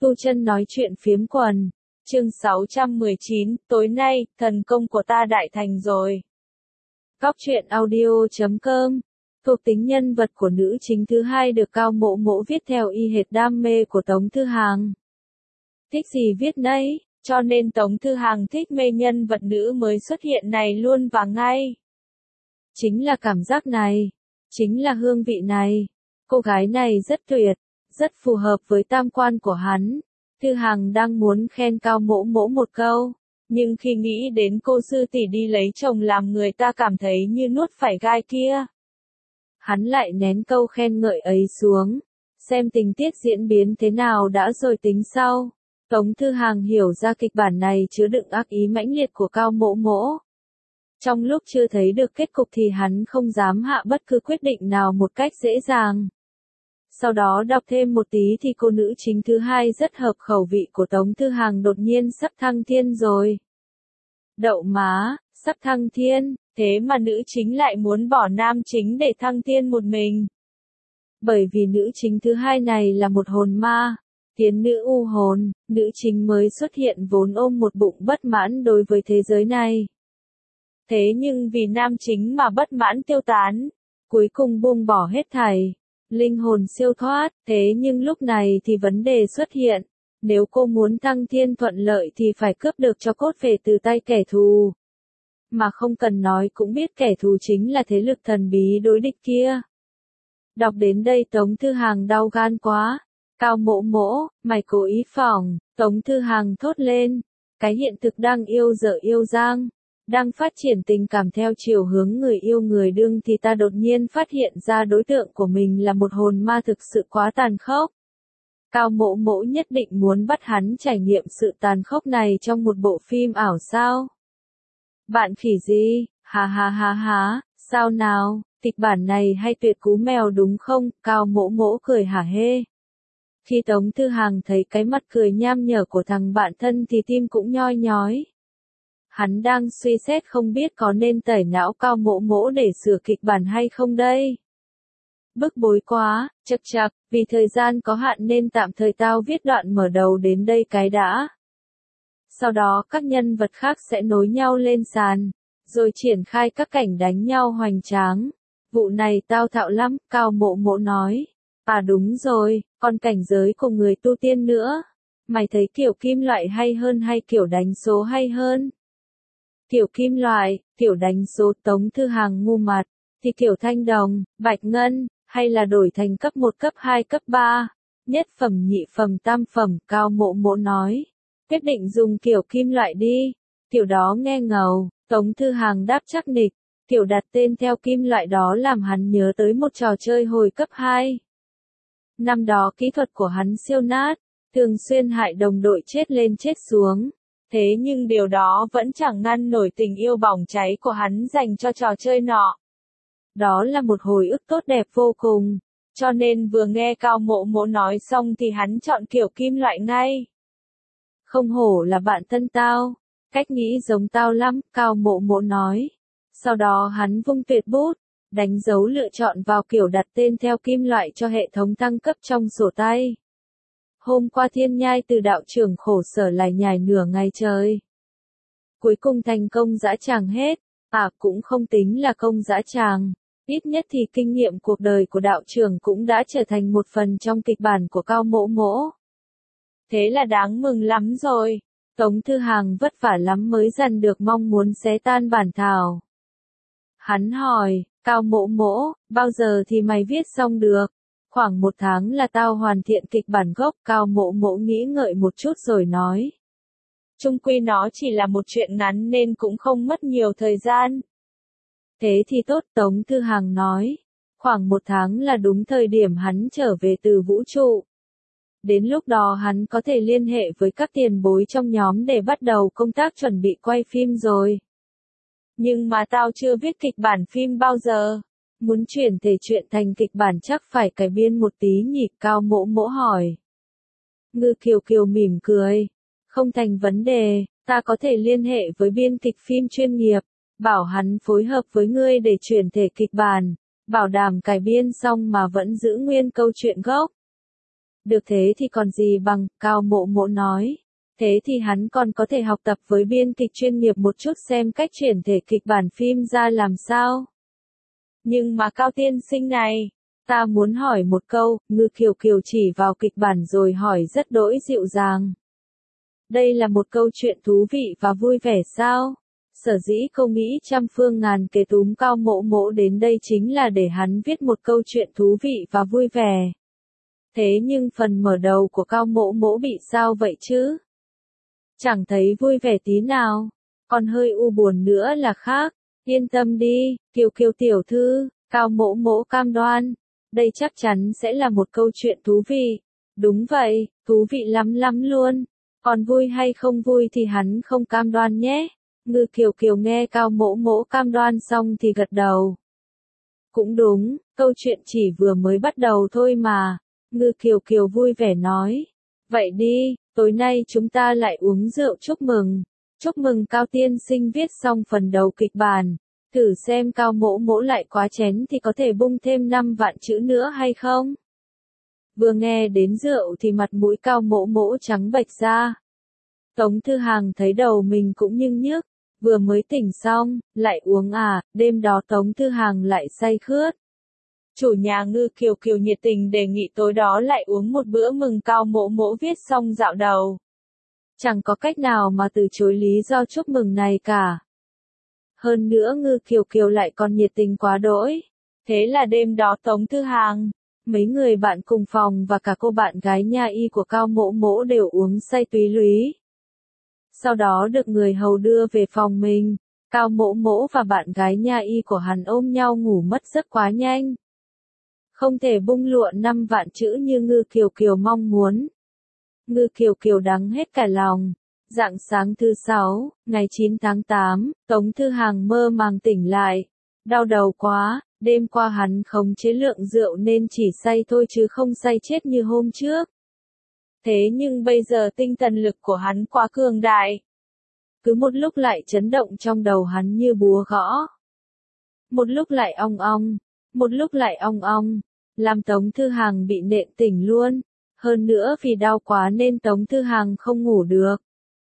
Tu Chân nói chuyện phiếm quần. Chương 619, tối nay, thần công của ta đại thành rồi. Góc truyện audio.com. Thuộc tính nhân vật của nữ chính thứ hai được Cao Mộ Mộ viết theo y hệt đam mê của Tống Thư Hàng. Thích gì viết nấy, cho nên Tống Thư Hàng thích mê nhân vật nữ mới xuất hiện này luôn và ngay. Chính là cảm giác này, chính là hương vị này. Cô gái này rất tuyệt, rất phù hợp với tam quan của hắn. Thư Hàng đang muốn khen Cao Mộ Mộ một câu, nhưng khi nghĩ đến cô sư tỷ đi lấy chồng làm người ta cảm thấy như nuốt phải gai kia. Hắn lại nén câu khen ngợi ấy xuống, xem tình tiết diễn biến thế nào đã rồi tính sau. Tống Thư Hàng hiểu ra kịch bản này chứa đựng ác ý mãnh liệt của Cao Mộ Mộ. Trong lúc chưa thấy được kết cục thì hắn không dám hạ bất cứ quyết định nào một cách dễ dàng. Sau đó đọc thêm một tí thì cô nữ chính thứ hai rất hợp khẩu vị của Tống Thư Hàng đột nhiên sắp thăng thiên rồi. Đậu má, sắp thăng thiên, thế mà nữ chính lại muốn bỏ nam chính để thăng thiên một mình. Bởi vì nữ chính thứ hai này là một hồn ma, tiến nữ u hồn, nữ chính mới xuất hiện vốn ôm một bụng bất mãn đối với thế giới này. Thế nhưng vì nam chính mà bất mãn tiêu tán, cuối cùng buông bỏ hết thảy. Linh hồn siêu thoát, thế nhưng lúc này thì vấn đề xuất hiện. Nếu cô muốn thăng thiên thuận lợi thì phải cướp được cho cốt về từ tay kẻ thù. Mà không cần nói cũng biết kẻ thù chính là thế lực thần bí đối địch kia. Đọc đến đây Tống Thư Hàng đau gan quá. Cao Mộ Mộ, mày cố ý phỏng, Tống Thư Hàng thốt lên. Cái hiện thực đang yêu dở yêu dang, đang phát triển tình cảm theo chiều hướng người yêu người đương thì ta đột nhiên phát hiện ra đối tượng của mình là một hồn ma thực sự quá tàn khốc. Cao Mộ Mộ nhất định muốn bắt hắn trải nghiệm sự tàn khốc này trong một bộ phim ảo sao? Bạn khỉ gì? Ha ha ha ha, sao nào, kịch bản này hay tuyệt cú mèo đúng không? Cao Mộ Mộ cười hả hê. Khi Tống Thư Hàng thấy cái mặt cười nham nhở của thằng bạn thân thì tim cũng nhoi nhói. Hắn đang suy xét không biết có nên tẩy não Cao Mộ Mộ để sửa kịch bản hay không đây. Bức bối quá, chậc chậc, vì thời gian có hạn nên tạm thời tao viết đoạn mở đầu đến đây cái đã. Sau đó các nhân vật khác sẽ nối nhau lên sàn, rồi triển khai các cảnh đánh nhau hoành tráng. Vụ này tao thạo lắm, Cao Mộ Mộ nói. À đúng rồi, còn cảnh giới của người tu tiên nữa. Mày thấy kiểu kim loại hay hơn hay kiểu đánh số hay hơn? Kiểu kim loại, kiểu đánh số Tống Thư Hàng ngu mặt, thì kiểu thanh đồng, bạch ngân, hay là đổi thành cấp 1 cấp 2 cấp 3, nhất phẩm nhị phẩm tam phẩm, Cao Mộ Mộ nói. Quyết định dùng kiểu kim loại đi, kiểu đó nghe ngầu, Tống Thư Hàng đáp chắc nịch, kiểu đặt tên theo kim loại đó làm hắn nhớ tới một trò chơi hồi cấp 2. Năm đó kỹ thuật của hắn siêu nát, thường xuyên hại đồng đội chết lên chết xuống. Thế nhưng điều đó vẫn chẳng ngăn nổi tình yêu bỏng cháy của hắn dành cho trò chơi nọ. Đó là một hồi ức tốt đẹp vô cùng, cho nên vừa nghe Cao Mộ Mộ nói xong thì hắn chọn kiểu kim loại ngay. Không hổ là bạn thân tao, cách nghĩ giống tao lắm, Cao Mộ Mộ nói. Sau đó hắn vung tuyệt bút, đánh dấu lựa chọn vào kiểu đặt tên theo kim loại cho hệ thống thăng cấp trong sổ tay. Hôm qua Thiên Nhai từ đạo trưởng khổ sở lại nhải nửa ngày trời. Cuối cùng thành công dã tràng hết, cũng không tính là công dã tràng, ít nhất thì kinh nghiệm cuộc đời của đạo trưởng cũng đã trở thành một phần trong kịch bản của Cao Mộ Mộ. Thế là đáng mừng lắm rồi, Tống Thư Hàng vất vả lắm mới dằn được mong muốn xé tan bản thảo. Hắn hỏi, Cao Mộ Mộ, bao giờ thì mày viết xong được? Khoảng 1 tháng là tao hoàn thiện kịch bản gốc, Cao Mộ Mộ nghĩ ngợi một chút rồi nói. Chung quy nó chỉ là một chuyện ngắn nên cũng không mất nhiều thời gian. Thế thì tốt, Tống Thư Hàng nói. Khoảng 1 tháng là đúng thời điểm hắn trở về từ vũ trụ. Đến lúc đó hắn có thể liên hệ với các tiền bối trong nhóm để bắt đầu công tác chuẩn bị quay phim rồi. Nhưng mà tao chưa viết kịch bản phim bao giờ. Muốn chuyển thể chuyện thành kịch bản chắc phải cải biên một tí nhỉ, Cao Mộ Mộ hỏi. Ngư Kiều Kiều mỉm cười. Không thành vấn đề, ta có thể liên hệ với biên kịch phim chuyên nghiệp, bảo hắn phối hợp với ngươi để chuyển thể kịch bản, bảo đảm cải biên xong mà vẫn giữ nguyên câu chuyện gốc. Được thế thì còn gì bằng, Cao Mộ Mộ nói. Thế thì hắn còn có thể học tập với biên kịch chuyên nghiệp một chút xem cách chuyển thể kịch bản phim ra làm sao. Nhưng mà Cao tiên sinh này, ta muốn hỏi một câu, Ngư Kiều Kiều chỉ vào kịch bản rồi hỏi rất đỗi dịu dàng. Đây là một câu chuyện thú vị và vui vẻ sao? Sở dĩ câu nghĩ trăm phương ngàn kế túm Cao Mộ Mộ đến đây chính là để hắn viết một câu chuyện thú vị và vui vẻ. Thế nhưng phần mở đầu của Cao Mộ Mộ bị sao vậy chứ? Chẳng thấy vui vẻ tí nào, còn hơi u buồn nữa là khác. Yên tâm đi, Kiều Kiều tiểu thư, Cao Mộ Mộ cam đoan. Đây chắc chắn sẽ là một câu chuyện thú vị. Đúng vậy, thú vị lắm lắm luôn. Còn vui hay không vui thì hắn không cam đoan nhé. Ngư Kiều Kiều nghe Cao Mộ Mộ cam đoan xong thì gật đầu. Cũng đúng, câu chuyện chỉ vừa mới bắt đầu thôi mà. Ngư Kiều Kiều vui vẻ nói. Vậy đi, tối nay chúng ta lại uống rượu chúc mừng. Chúc mừng Cao tiên sinh viết xong phần đầu kịch bản. Thử xem Cao Mộ Mộ lại quá chén thì có thể bung thêm 5 vạn chữ nữa hay không? Vừa nghe đến rượu thì mặt mũi Cao Mộ Mộ trắng bệch ra. Tống Thư Hàng thấy đầu mình cũng nhức nhức, vừa mới tỉnh xong, lại uống à, đêm đó Tống Thư Hàng lại say khướt. Chủ nhà Ngư Kiều Kiều nhiệt tình đề nghị tối đó lại uống một bữa mừng Cao Mộ Mộ viết xong dạo đầu. Chẳng có cách nào mà từ chối lý do chúc mừng này cả. Hơn nữa Ngư Kiều Kiều lại còn nhiệt tình quá đỗi. Thế là đêm đó Tống Thư Hàng, mấy người bạn cùng phòng và cả cô bạn gái nha y của Cao Mộ Mộ đều uống say túy lúy. Sau đó được người hầu đưa về phòng mình, Cao Mộ Mộ và bạn gái nha y của hắn ôm nhau ngủ mất rất quá nhanh. Không thể bung lụa 5 vạn chữ như Ngư Kiều Kiều mong muốn. Ngư Kiều Kiều đắng hết cả lòng. Rạng sáng thứ 6, ngày 9 tháng 8, Tống Thư Hàng mơ màng tỉnh lại. Đau đầu quá, đêm qua hắn khống chế lượng rượu nên chỉ say thôi chứ không say chết như hôm trước. Thế nhưng bây giờ tinh thần lực của hắn quá cường đại. Cứ một lúc lại chấn động trong đầu hắn như búa gõ. Một lúc lại ong ong, một lúc lại ong ong, làm Tống Thư Hàng bị nện tỉnh luôn. Hơn nữa vì đau quá nên Tống Thư Hàng không ngủ được.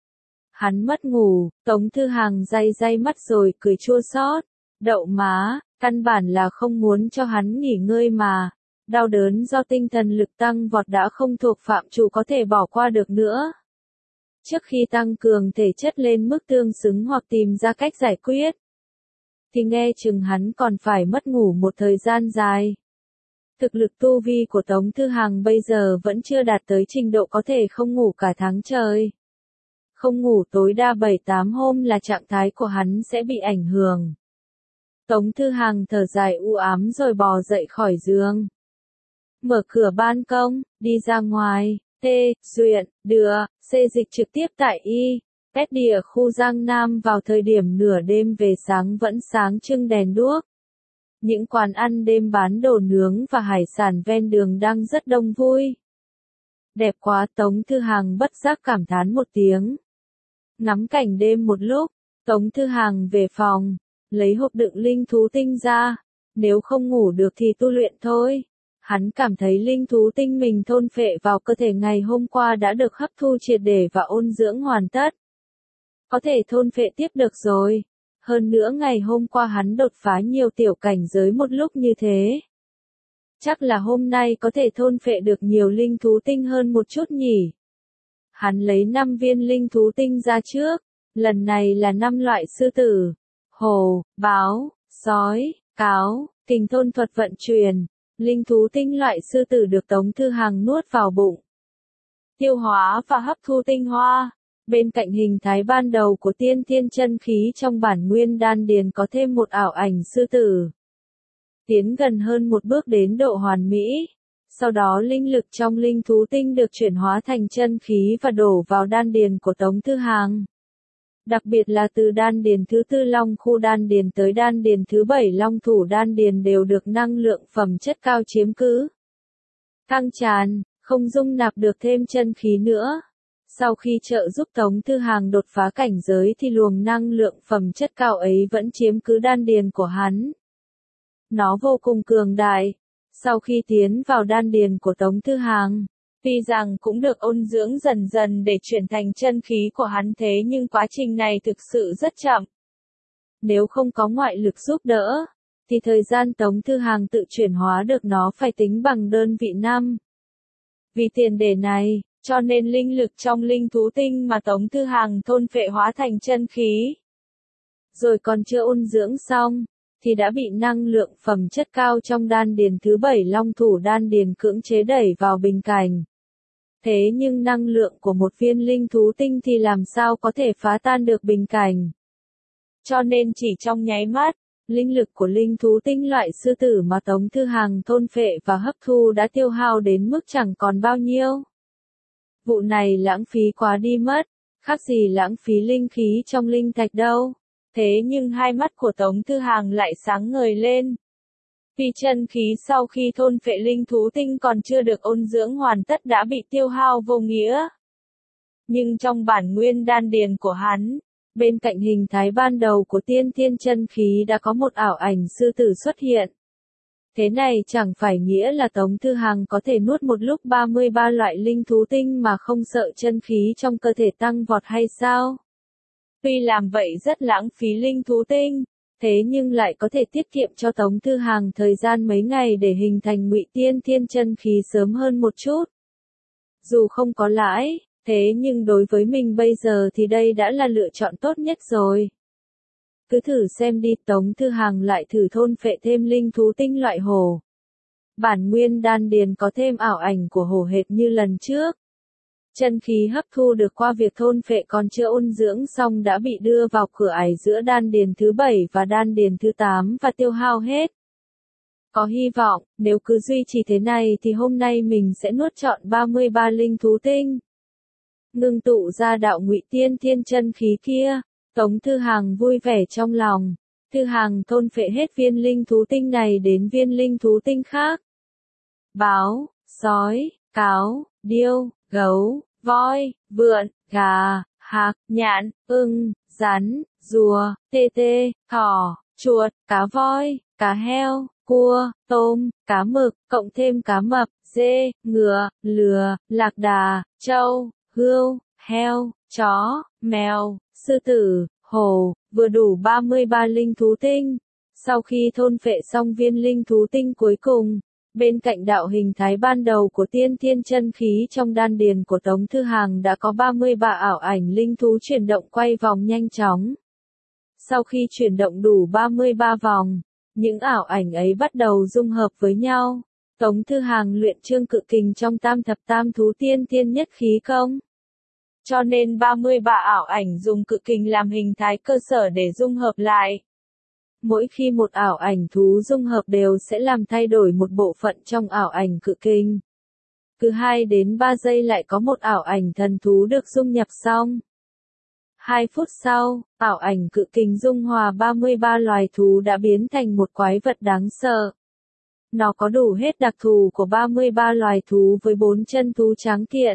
Hắn mất ngủ, Tống Thư Hàng day day mắt rồi cười chua xót. Đậu má, căn bản là không muốn cho hắn nghỉ ngơi mà. Đau đớn do tinh thần lực tăng vọt đã không thuộc phạm trù có thể bỏ qua được nữa. Trước khi tăng cường thể chất lên mức tương xứng hoặc tìm ra cách giải quyết, thì nghe chừng hắn còn phải mất ngủ một thời gian dài. Thực lực tu vi của Tống Thư Hàng bây giờ vẫn chưa đạt tới trình độ có thể không ngủ cả tháng trời. Không ngủ tối đa 7-8 hôm là trạng thái của hắn sẽ bị ảnh hưởng. Tống Thư Hàng thở dài u ám rồi bò dậy khỏi giường. Mở cửa ban công, đi ra ngoài, duyện, đưa, xê dịch trực tiếp tại pet đi ở khu Giang Nam vào thời điểm nửa đêm về sáng vẫn sáng trưng đèn đuốc. Những quán ăn đêm bán đồ nướng và hải sản ven đường đang rất đông vui. Đẹp quá, Tống Thư Hàng bất giác cảm thán một tiếng. Ngắm cảnh đêm một lúc, Tống Thư Hàng về phòng, lấy hộp đựng linh thú tinh ra. Nếu không ngủ được thì tu luyện thôi. Hắn cảm thấy linh thú tinh mình thôn phệ vào cơ thể ngày hôm qua đã được hấp thu triệt để và ôn dưỡng hoàn tất. Có thể thôn phệ tiếp được rồi. Hơn nữa ngày hôm qua hắn đột phá nhiều tiểu cảnh giới một lúc như thế. Chắc là hôm nay có thể thôn phệ được nhiều linh thú tinh hơn một chút nhỉ. Hắn lấy 5 viên linh thú tinh ra trước. Lần này là 5 loại sư tử, hổ, báo, sói, cáo, kình thôn thuật vận chuyển. Linh thú tinh loại sư tử được Tống Thư Hàng nuốt vào bụng, tiêu hóa và hấp thu tinh hoa. Bên cạnh hình thái ban đầu của tiên thiên chân khí trong bản nguyên đan điền có thêm một ảo ảnh sư tử. Tiến gần hơn một bước đến độ hoàn mỹ. Sau đó linh lực trong linh thú tinh được chuyển hóa thành chân khí và đổ vào đan điền của Tống Thư Hàng. Đặc biệt là từ đan điền thứ 4 long khu đan điền tới đan điền thứ 7 long thủ đan điền đều được năng lượng phẩm chất cao chiếm cứ. Căng tràn, không dung nạp được thêm chân khí nữa. Sau khi trợ giúp Tống Thư Hàng đột phá cảnh giới thì luồng năng lượng phẩm chất cao ấy vẫn chiếm cứ đan điền của hắn. Nó vô cùng cường đại. Sau khi tiến vào đan điền của Tống Thư Hàng, Tuy rằng cũng được ôn dưỡng dần dần để chuyển thành chân khí của hắn thế nhưng quá trình này thực sự rất chậm. Nếu không có ngoại lực giúp đỡ, thì thời gian Tống Thư Hàng tự chuyển hóa được nó phải tính bằng đơn vị năm. Vì tiền đề này, cho nên linh lực trong linh thú tinh mà Tống Thư Hàng thôn phệ hóa thành chân khí. Rồi còn chưa ôn dưỡng xong, thì đã bị năng lượng phẩm chất cao trong đan điền thứ 7 long thủ đan điền cưỡng chế đẩy vào bình cảnh. Thế nhưng năng lượng của một viên linh thú tinh thì làm sao có thể phá tan được bình cảnh. Cho nên chỉ trong nháy mắt, linh lực của linh thú tinh loại sư tử mà Tống Thư Hàng thôn phệ và hấp thu đã tiêu hao đến mức chẳng còn bao nhiêu. Vụ này lãng phí quá đi mất, khác gì lãng phí linh khí trong linh thạch đâu. Thế nhưng hai mắt của Tống Thư Hàng lại sáng ngời lên. Vì chân khí sau khi thôn phệ linh thú tinh còn chưa được ôn dưỡng hoàn tất đã bị tiêu hao vô nghĩa. Nhưng trong bản nguyên đan điền của hắn, bên cạnh hình thái ban đầu của tiên thiên chân khí đã có một ảo ảnh sư tử xuất hiện. Thế này chẳng phải nghĩa là Tống Thư Hàng có thể nuốt một lúc 33 loại linh thú tinh mà không sợ chân khí trong cơ thể tăng vọt hay sao? Tuy làm vậy rất lãng phí linh thú tinh, thế nhưng lại có thể tiết kiệm cho Tống Thư Hàng thời gian mấy ngày để hình thành ngụy tiên thiên chân khí sớm hơn một chút. Dù không có lãi, thế nhưng đối với mình bây giờ thì đây đã là lựa chọn tốt nhất rồi. Cứ thử xem đi, Tống Thư Hàng lại thử thôn phệ thêm linh thú tinh loại hổ. Bản nguyên đan điền có thêm ảo ảnh của hổ hệt như lần trước. Chân khí hấp thu được qua việc thôn phệ còn chưa ôn dưỡng xong đã bị đưa vào cửa ải giữa đan điền thứ 7 và đan điền thứ 8 và tiêu hao hết. Có hy vọng, nếu cứ duy trì thế này thì hôm nay mình sẽ nuốt trọn 33 linh thú tinh. Ngưng tụ ra đạo ngụy tiên thiên chân khí kia, Tống Thư Hàng vui vẻ trong lòng. Thư Hàng thôn phệ hết viên linh thú tinh này đến viên linh thú tinh khác. Báo, sói, cáo, điêu, gấu, voi, vượn, gà, hạc, nhạn, ưng, rắn, rùa, tê tê, thỏ, chuột, cá voi, cá heo, cua, tôm, cá mực, cộng thêm cá mập, dê, ngựa, lừa, lạc đà, trâu, hươu, heo, chó, mèo, sư tử, hổ, vừa đủ 33 linh thú tinh. Sau khi thôn phệ xong viên linh thú tinh cuối cùng, bên cạnh đạo hình thái ban đầu của tiên thiên chân khí trong đan điền của Tống Thư Hàng đã có 33 ảo ảnh linh thú chuyển động quay vòng nhanh chóng. Sau khi chuyển động đủ 33 vòng, những ảo ảnh ấy bắt đầu dung hợp với nhau. Tống Thư Hàng luyện trương cự kình trong tam thập tam thú tiên thiên nhất khí công. Cho nên 33 ảo ảnh dùng cự kình làm hình thái cơ sở để dung hợp lại. Mỗi khi một ảo ảnh thú dung hợp đều sẽ làm thay đổi một bộ phận trong ảo ảnh cự kình. Cứ 2 đến 3 giây lại có một ảo ảnh thần thú được dung nhập xong. 2 phút sau, ảo ảnh cự kình dung hòa 33 loài thú đã biến thành một quái vật đáng sợ. Nó có đủ hết đặc thù của 33 loài thú với 4 chân thú tráng kiện.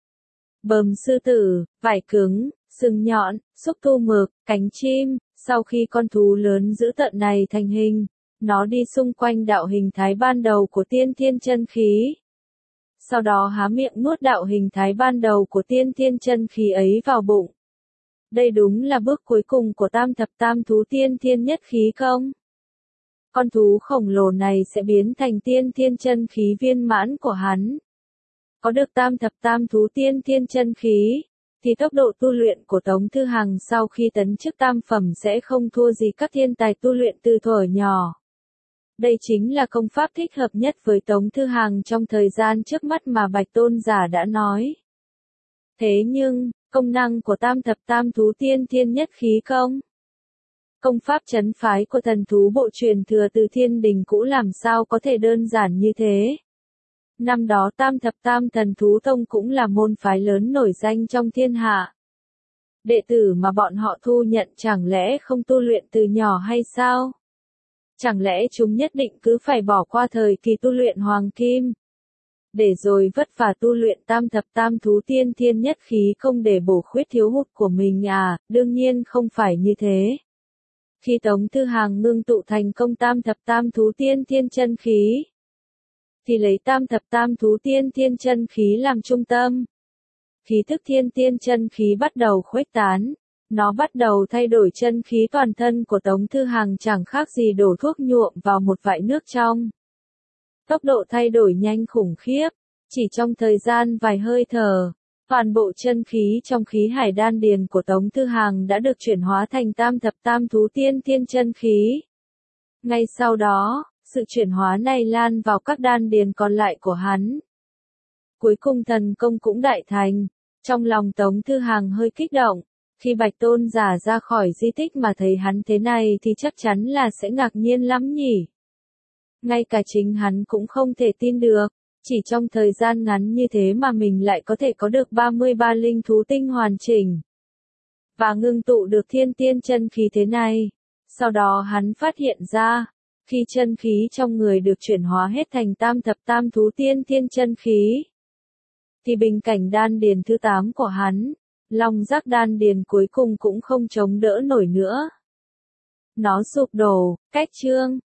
Bờm sư tử, vảy cứng, sừng nhọn, xúc tu mực, cánh chim. Sau khi con thú lớn dữ tợn này thành hình, nó đi xung quanh đạo hình thái ban đầu của tiên thiên chân khí. Sau đó há miệng nuốt đạo hình thái ban đầu của tiên thiên chân khí ấy vào bụng. Đây đúng là bước cuối cùng của tam thập tam thú tiên thiên nhất khí công. Con thú khổng lồ này sẽ biến thành tiên thiên chân khí viên mãn của hắn. Có được tam thập tam thú tiên thiên chân khí, thì tốc độ tu luyện của Tống Thư Hàng sau khi tấn chức tam phẩm sẽ không thua gì các thiên tài tu luyện từ thuở nhỏ. Đây chính là công pháp thích hợp nhất với Tống Thư Hàng trong thời gian trước mắt mà Bạch Tôn giả đã nói. Thế nhưng, công năng của tam thập tam thú tiên thiên nhất khí công, công pháp trấn phái của thần thú bộ truyền thừa từ thiên đình cũ làm sao có thể đơn giản như thế. Năm đó tam thập tam thần thú tông cũng là môn phái lớn nổi danh trong thiên hạ. Đệ tử mà bọn họ thu nhận chẳng lẽ không tu luyện từ nhỏ hay sao? Chẳng lẽ chúng nhất định cứ phải bỏ qua thời kỳ tu luyện hoàng kim, để rồi vất vả tu luyện tam thập tam thú tiên thiên nhất khí không để bổ khuyết thiếu hụt của mình à? Đương nhiên không phải như thế. Khi Tống Thư Hàng ngưng tụ thành công tam thập tam thú tiên thiên chân khí, thì lấy tam thập tam thú tiên thiên chân khí làm trung tâm. Khí thức thiên tiên chân khí bắt đầu khuếch tán. Nó bắt đầu thay đổi chân khí toàn thân của Tống Thư Hằng chẳng khác gì đổ thuốc nhuộm vào một vại nước trong. Tốc độ thay đổi nhanh khủng khiếp, chỉ trong thời gian vài hơi thở, toàn bộ chân khí trong khí hải đan điền của Tống Thư Hằng đã được chuyển hóa thành tam thập tam thú tiên thiên chân khí. Ngay sau đó, sự chuyển hóa này lan vào các đan điền còn lại của hắn. Cuối cùng thần công cũng đại thành, trong lòng Tống Thư Hằng hơi kích động. Khi Bạch Tôn giả ra khỏi di tích mà thấy hắn thế này thì chắc chắn là sẽ ngạc nhiên lắm nhỉ. Ngay cả chính hắn cũng không thể tin được, chỉ trong thời gian ngắn như thế mà mình lại có thể có được 33 linh thú tinh hoàn chỉnh. Và ngưng tụ được thiên tiên chân khí thế này. Sau đó hắn phát hiện ra, khi chân khí trong người được chuyển hóa hết thành tam thập tam thú tiên thiên chân khí, thì bình cảnh đan điền thứ 8 của hắn, long giác đan điền cuối cùng cũng không chống đỡ nổi nữa. Nó sụp đổ, cách chương.